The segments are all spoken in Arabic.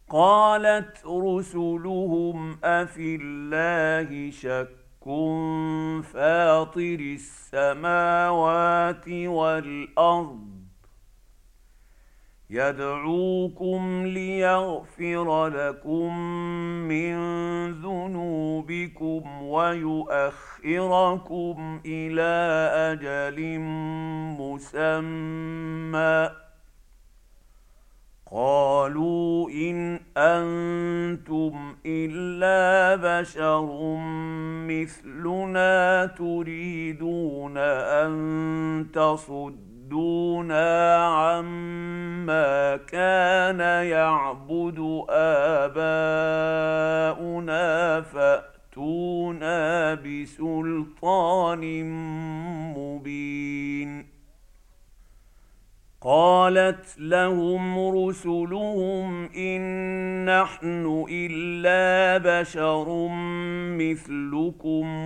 قالت رسلهم أفي الله شك فاطر السماوات والأرض يدعوكم ليغفر لكم من ذنوبكم ويؤخركم إلى أجل مسمى. قالوا إن أنتم إلا بشر مثلنا تريدون أن تصدونا عما كان يعبد آباؤنا فأتونا بسلطان مبين. قالت لهم رسلهم إن نحن إلا بشر مثلكم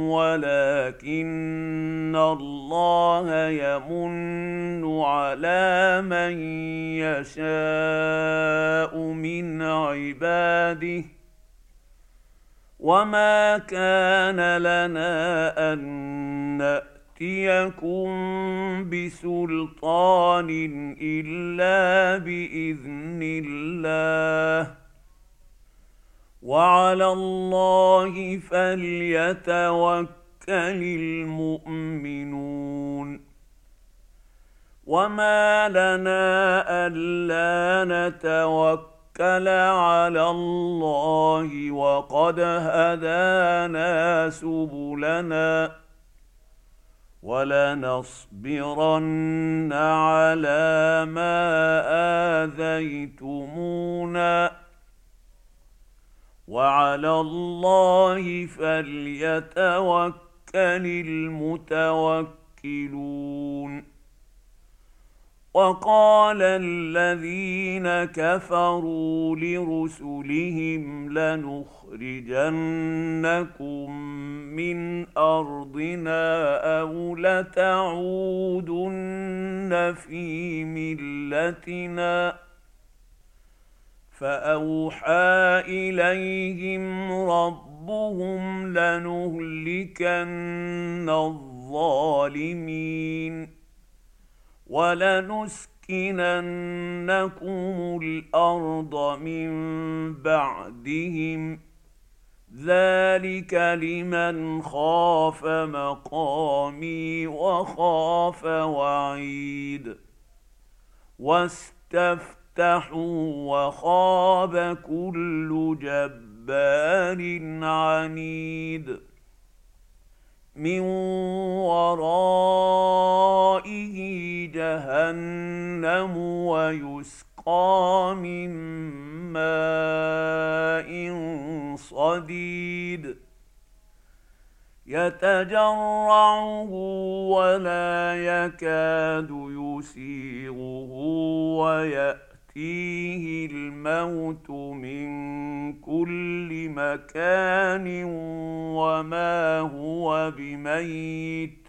ولكن الله يمن على من يشاء من عباده وما كان لنا أن نأتيكم بسلطان إلا بإذن الله وعلى الله فليتوكل المؤمنون. وما لنا ألا نتوكل على الله وقد هدانا سبلنا ولنصبرن على ما آذيتمونا وعلى الله فليتوكل المتوكلون. وقال الذين كفروا لرسلهم لنخرجنكم من أرضنا أو لتعودن في ملتنا فأوحى إليهم ربهم لنهلكن الظالمين ولنسكننكم الأرض من بعدهم ذلك لمن خاف مقامي وخاف وعيد. واستفتحوا وخاب كل جبار عنيد من ورائه جهنم ويسقى من ماء صديد يتجرعه ولا يكاد يسيغه ويأتيه الموت من كل مكان وما هو بميت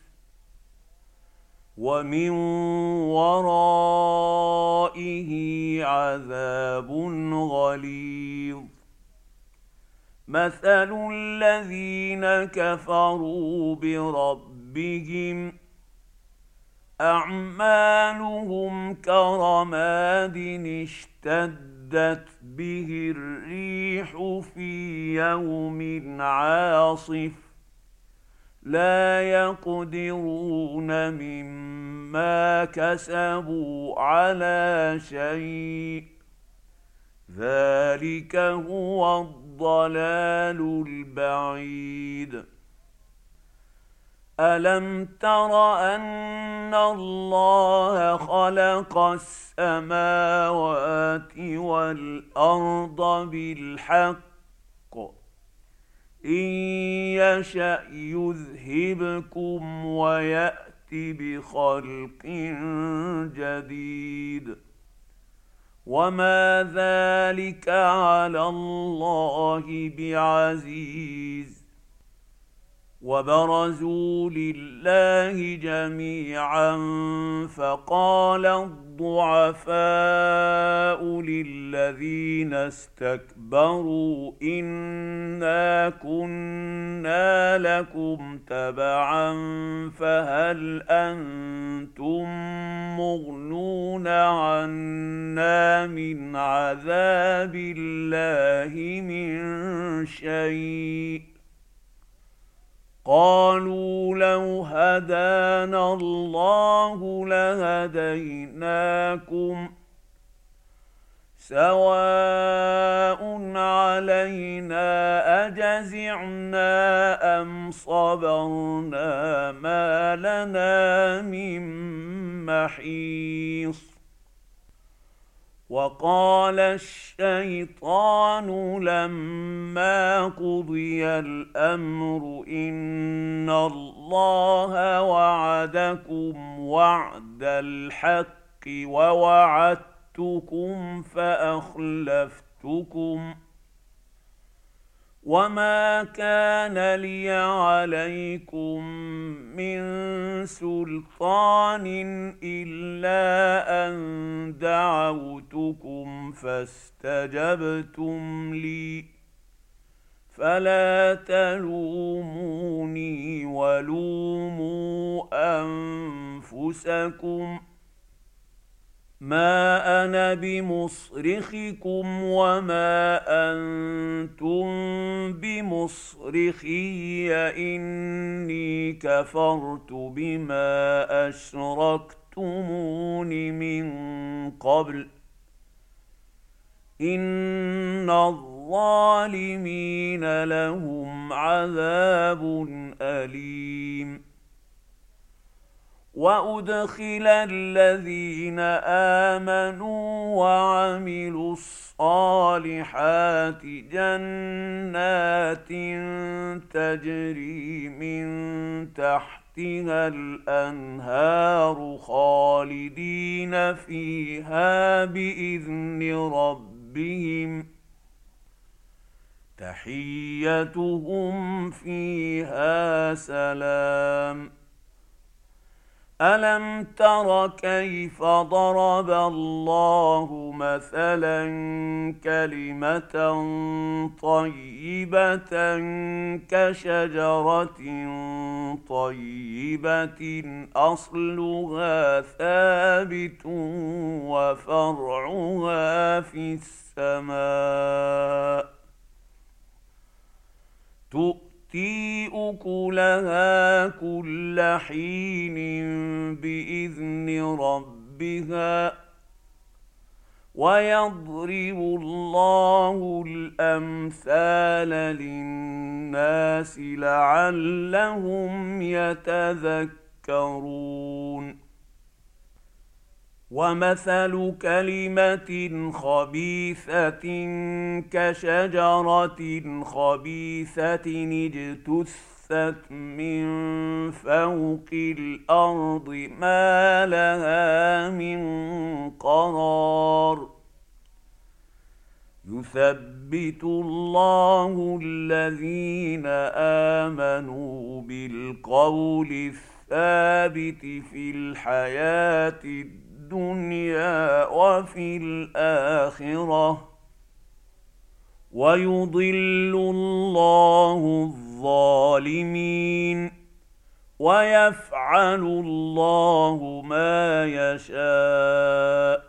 ومن ورائه عذاب غليظ. مثل الذين كفروا بربهم أعمالهم كرماد اشتدت به الريح في يوم عاصف لا يقدرون مما كسبوا على شيء ذلك هو الضلال البعيد. ألم تر أن الله خلق السماوات والأرض بالحق إن يشأ يذهبكم ويأت بخلق جديد وما ذلك على الله بعزيز. وبرزوا لله جميعا فقال الضعفاء للذين استكبروا إنا كنا لكم تبعا فهل أنتم مغنون عنا من عذاب الله من شيء قالوا لو هدانا الله لهديناكم سواء علينا أجزعنا أم صبرنا ما لنا من محيص وقال الشيطان لما قضي الأمر إن الله وعدكم وعد الحق ووعدتكم فأخلفتكم وما كان لي عليكم من سلطان إلا أن دعوتكم فاستجبتم لي فلا تلوموني ولوموا أنفسكم ما أنا بمصرخكم وما أنتم بمصرخي إني كفرت بما أشركتمون من قبل إن الظالمين لهم عذاب أليم وأدخل الذين آمنوا وعملوا الصالحات جنات تجري من تحتها الأنهار خالدين فيها بإذن ربهم تحيتهم فيها سلام ألم تر كيف ضرب الله مثلا كلمة طيبة كشجرة طيبة أصلها ثابت وفرعها في السماء تؤتي أكلها كل حين بإذن ربها ويضرب الله الأمثال للناس لعلهم يتذكرون ومثل كلمة خبيثة كشجرة خبيثة اجتثت من فوق الأرض ما لها من قرار يثبت الله الذين آمنوا بالقول الثابت في الحياة الدنيا وفي الآخرة ويضل الله الظالمين ويفعل الله ما يشاء